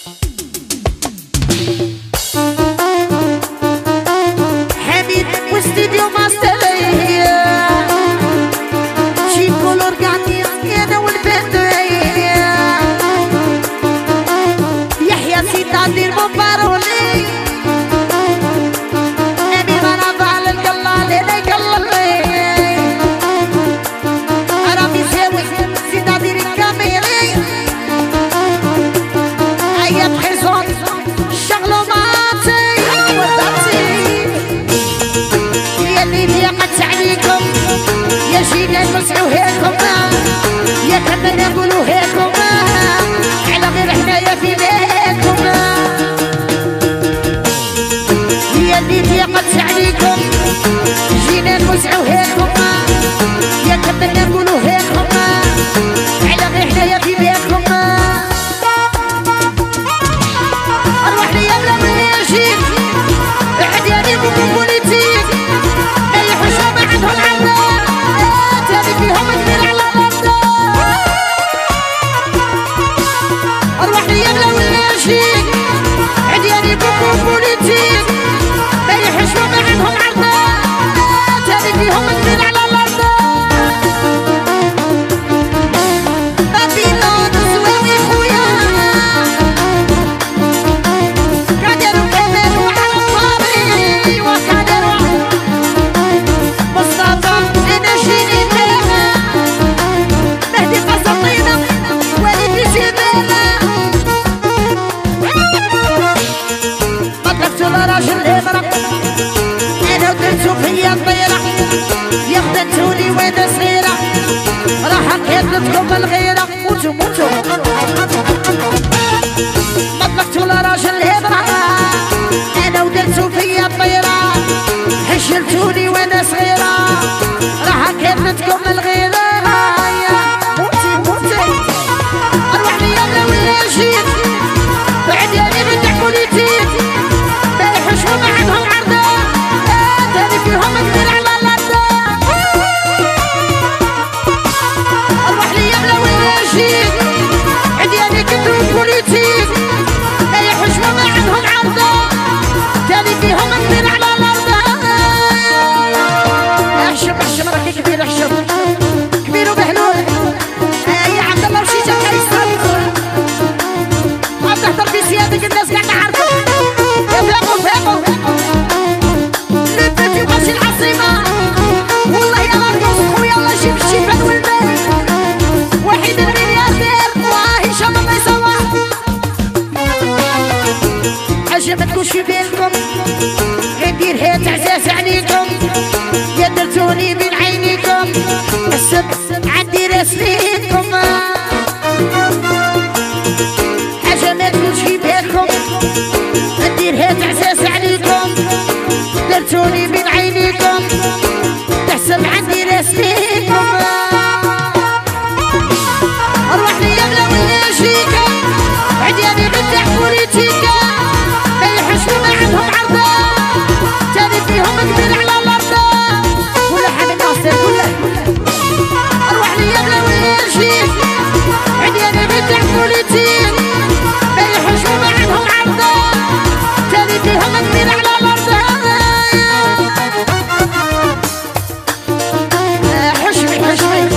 لكم الغيرة موتوا موتوا ما طلقتوا لراجل الهبرة انا ودرتوا فيا الطيرة حشلتوني وانا صغيرة راح كبتكم الغيرة موتي موتي اروح لي انا ولا جيت بعد يالي بتحكوا لي تيت بيحشوا معهم عرضة تاني فيهم كبير على الارض اروح لي انا ولا جيت بعد يالي كنتوا بوليتيك بيحشوا معهم عرضة تاني فيهم كبير على الارض احشم احشم راكي كبير احشم كبير وبهلول يا عبد الله وشيشه كيصل ما تحضر في سيادك الناس قاعده عارفه فهموا فهموا لبنتي وماشي العاصمه والله يا مرقص خويا الله يجيب الشيفان والمال وحيد الملياردير واه هشام الله يصوح حاجه ما تكونش في بالكم غنديرها تعزاز عليكم يا درتوني بين عينيكم السب عندي راس ليكم حاجه ما تكونش في بالكم نديرها تعزاز عليكم درتوني بين عينيكم تحسب عندي راس ليكم اروح لي يملا ولا جيكا عدياني بتاع بوليتيكا ما يحشوا معهم عرضه تاني فيهم كبير على الارض ولا حد ناصر كله اروح لي يملا ولا جيك عدياني بتاع بوليتيك ما يحشوا معهم عرضه تاني فيهم كبير على الارض حشمي حشمي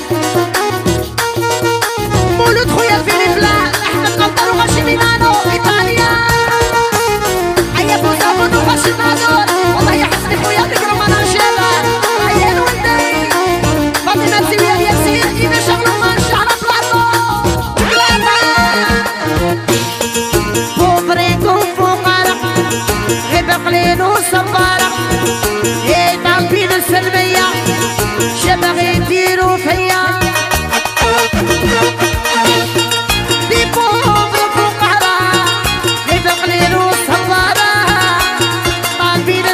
مولود خويا فيليب لا احمد قنطر وغاشي ميلانو ايطاليا هيا بوزافون وغاشي مازور والله يا حسني خويا ذكروا مناشيلا هيا الولدي فاطمه الزويه ياسين اذا شغلوا ما الشهر بلاطو بوفريكو فقراء غير قليل وصبارة ايه طالبين السلمية شبغي يديروا فيا دي بوفر فقراء غير قليل وصبارة طالبين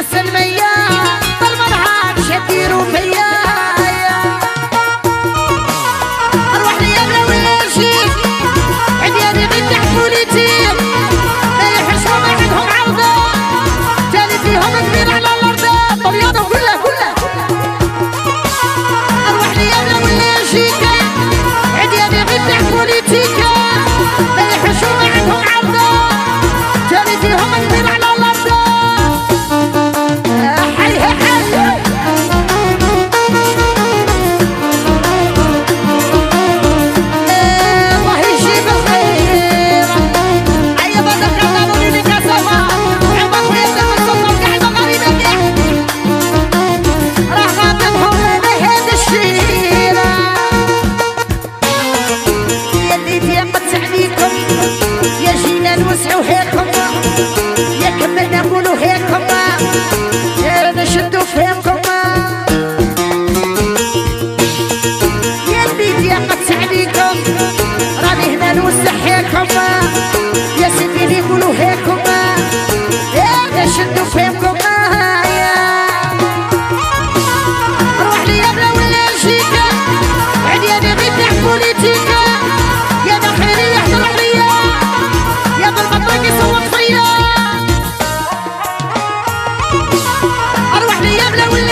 نوسعوا هيكم يا كملنا نقولوا هيكم يا نشدوا فيكم يا الميديا قد عليكم راني هنا نوسع هيكم يا سيدي نقولوا هيكم يا نشدوا فيكم روح لي يا بلا ولا نجيك عدياني غير تاع بوليتيكا يا دخيلي يحضر عليا يا بالبطاقي صوت فيا اروح لي يا بلا ولا